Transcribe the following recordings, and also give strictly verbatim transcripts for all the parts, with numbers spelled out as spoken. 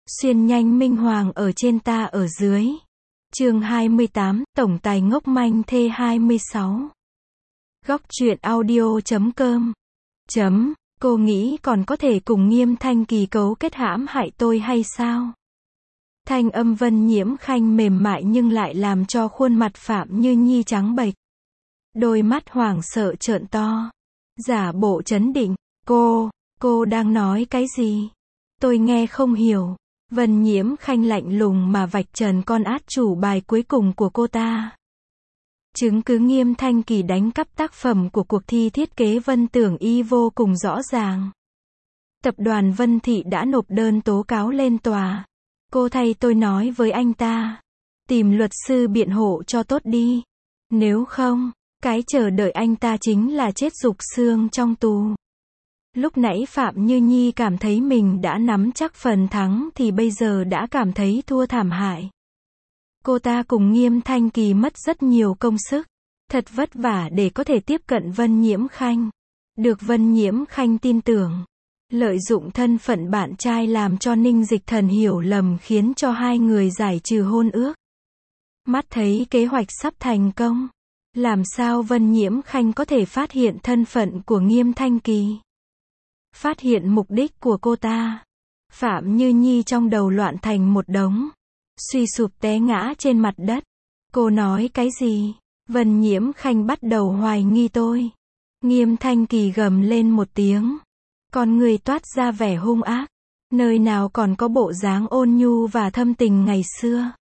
Xuyên nhanh minh hoàng ở trên ta ở dưới. Chương hai mươi tám, tổng tài ngốc manh thê hai mươi sáu. Góc truyện audio chấm com. Chấm, cô nghĩ còn có thể cùng Nghiêm Thanh Kỳ cấu kết hãm hại tôi hay sao? Thanh âm Vân Nhiễm Khanh mềm mại nhưng lại làm cho khuôn mặt Phạm Như Nhi trắng bệch. Đôi mắt hoảng sợ trợn to. Giả bộ trấn định. Cô, cô đang nói cái gì? Tôi nghe không hiểu. Vân Nhiễm Khanh lạnh lùng mà vạch trần con át chủ bài cuối cùng của cô ta. Chứng cứ Nghiêm Thanh Kỳ đánh cắp tác phẩm của cuộc thi thiết kế Vân Tưởng Y vô cùng rõ ràng. Tập đoàn Vân Thị đã nộp đơn tố cáo lên tòa. Cô thay tôi nói với anh ta. Tìm luật sư biện hộ cho tốt đi. Nếu không, cái chờ đợi anh ta chính là chết rục xương trong tù. Lúc nãy Phạm Như Nhi cảm thấy mình đã nắm chắc phần thắng thì bây giờ đã cảm thấy thua thảm hại. Cô ta cùng Nghiêm Thanh Kỳ mất rất nhiều công sức. Thật vất vả để có thể tiếp cận Vân Nhiễm Khanh. Được Vân Nhiễm Khanh tin tưởng. Lợi dụng thân phận bạn trai làm cho Ninh Dịch Thần hiểu lầm khiến cho hai người giải trừ hôn ước. Mắt thấy kế hoạch sắp thành công. Làm sao Vân Nhiễm Khanh có thể phát hiện thân phận của Nghiêm Thanh Kỳ? Phát hiện mục đích của cô ta. Phạm Như Nhi trong đầu loạn thành một đống. Suy sụp té ngã trên mặt đất. Cô nói cái gì? Vân Nhiễm Khanh bắt đầu hoài nghi tôi. Nghiêm Thanh Kỳ gầm lên một tiếng. Con người toát ra vẻ hung ác. Nơi nào còn có bộ dáng ôn nhu và thâm tình ngày xưa.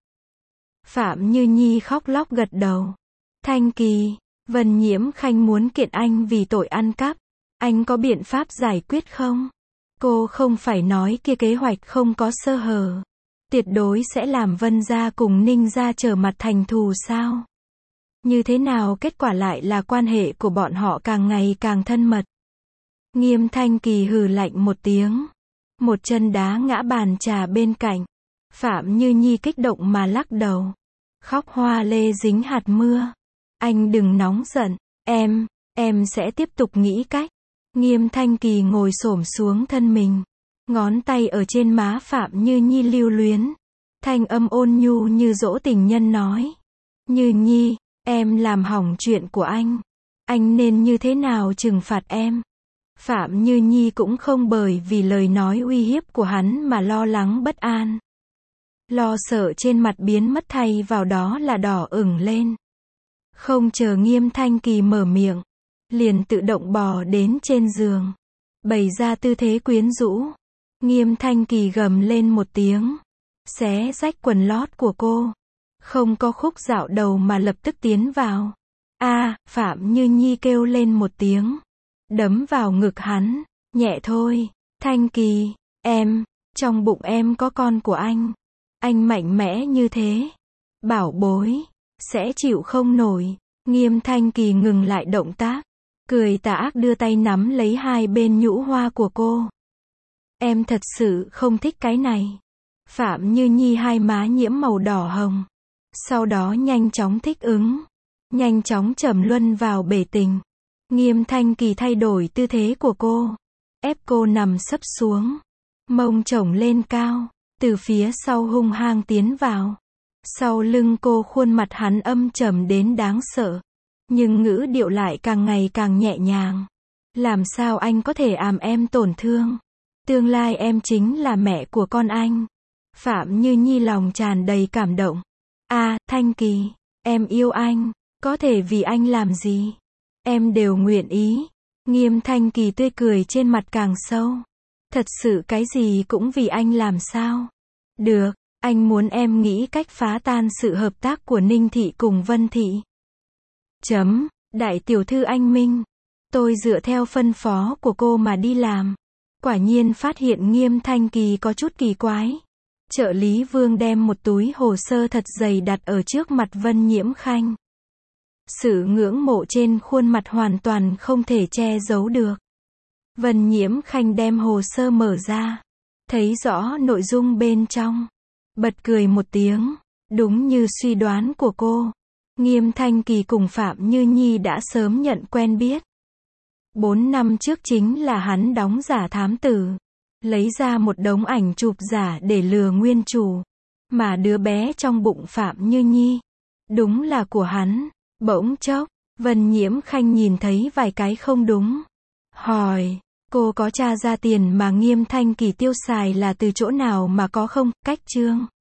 Phạm Như Nhi khóc lóc gật đầu. Thanh Kỳ, Vân Nhiễm Khanh muốn kiện anh vì tội ăn cắp. Anh có biện pháp giải quyết không? Cô không phải nói kia kế hoạch không có sơ hở. Tuyệt đối sẽ làm Vân gia cùng Ninh gia trở mặt thành thù sao? Như thế nào kết quả lại là quan hệ của bọn họ càng ngày càng thân mật? Nghiêm Thanh Kỳ hừ lạnh một tiếng. Một chân đá ngã bàn trà bên cạnh. Phạm Như Nhi kích động mà lắc đầu. Khóc hoa lê dính hạt mưa. Anh đừng nóng giận. Em, em sẽ tiếp tục nghĩ cách. Nghiêm Thanh Kỳ ngồi xổm xuống thân mình. Ngón tay ở trên má Phạm Như Nhi lưu luyến. Thanh âm ôn nhu như dỗ tình nhân nói. Như Nhi, em làm hỏng chuyện của anh. Anh nên như thế nào trừng phạt em? Phạm Như Nhi cũng không bởi vì lời nói uy hiếp của hắn mà lo lắng bất an. Lo sợ trên mặt biến mất thay vào đó là đỏ ửng lên. Không chờ Nghiêm Thanh Kỳ mở miệng. Liền tự động bò đến trên giường. Bày ra tư thế quyến rũ. Nghiêm Thanh Kỳ gầm lên một tiếng. Xé rách quần lót của cô. Không có khúc dạo đầu mà lập tức tiến vào. A, Phạm Như Nhi kêu lên một tiếng. Đấm vào ngực hắn. Nhẹ thôi. Thanh Kỳ, em, trong bụng em có con của anh. Anh mạnh mẽ như thế. Bảo bối, sẽ chịu không nổi. Nghiêm Thanh Kỳ ngừng lại động tác. Cười tà ác đưa tay nắm lấy hai bên nhũ hoa của cô. Em thật sự không thích cái này. Phạm Như Nhi hai má nhiễm màu đỏ hồng. Sau đó nhanh chóng thích ứng. Nhanh chóng trầm luân vào bể tình. Nghiêm Thanh Kỳ thay đổi tư thế của cô. Ép cô nằm sấp xuống. Mông chổng lên cao. Từ phía sau hung hăng tiến vào. Sau lưng cô khuôn mặt hắn âm trầm đến đáng sợ. Nhưng ngữ điệu lại càng ngày càng nhẹ nhàng. Làm sao anh có thể làm em tổn thương? Tương lai em chính là mẹ của con anh. Phạm Như Nhi lòng tràn đầy cảm động. A, Thanh Kỳ, em yêu anh. Có thể vì anh làm gì? Em đều nguyện ý. Nghiêm Thanh Kỳ tươi cười trên mặt càng sâu. Thật sự cái gì cũng vì anh làm sao? Được, anh muốn em nghĩ cách phá tan sự hợp tác của Ninh Thị cùng Vân Thị. Chấm, đại tiểu thư anh Minh. Tôi dựa theo phân phó của cô mà đi làm. Quả nhiên phát hiện Nghiêm Thanh Kỳ có chút kỳ quái. Trợ lý Vương đem một túi hồ sơ thật dày đặt ở trước mặt Vân Nhiễm Khanh. Sự ngưỡng mộ trên khuôn mặt hoàn toàn không thể che giấu được. Vân Nhiễm Khanh đem hồ sơ mở ra. Thấy rõ nội dung bên trong. Bật cười một tiếng. Đúng như suy đoán của cô. Nghiêm Thanh Kỳ cùng Phạm Như Nhi đã sớm nhận quen biết. Bốn năm trước chính là hắn đóng giả thám tử. lấy ra một đống ảnh chụp giả để lừa nguyên chủ. Mà đứa bé trong bụng Phạm Như Nhi, đúng là của hắn. Bỗng chốc, Vân Nhiễm Khanh nhìn thấy vài cái không đúng. Hỏi, cô có tra ra tiền mà Nghiêm Thanh Kỳ tiêu xài là từ chỗ nào mà có không? Cách chương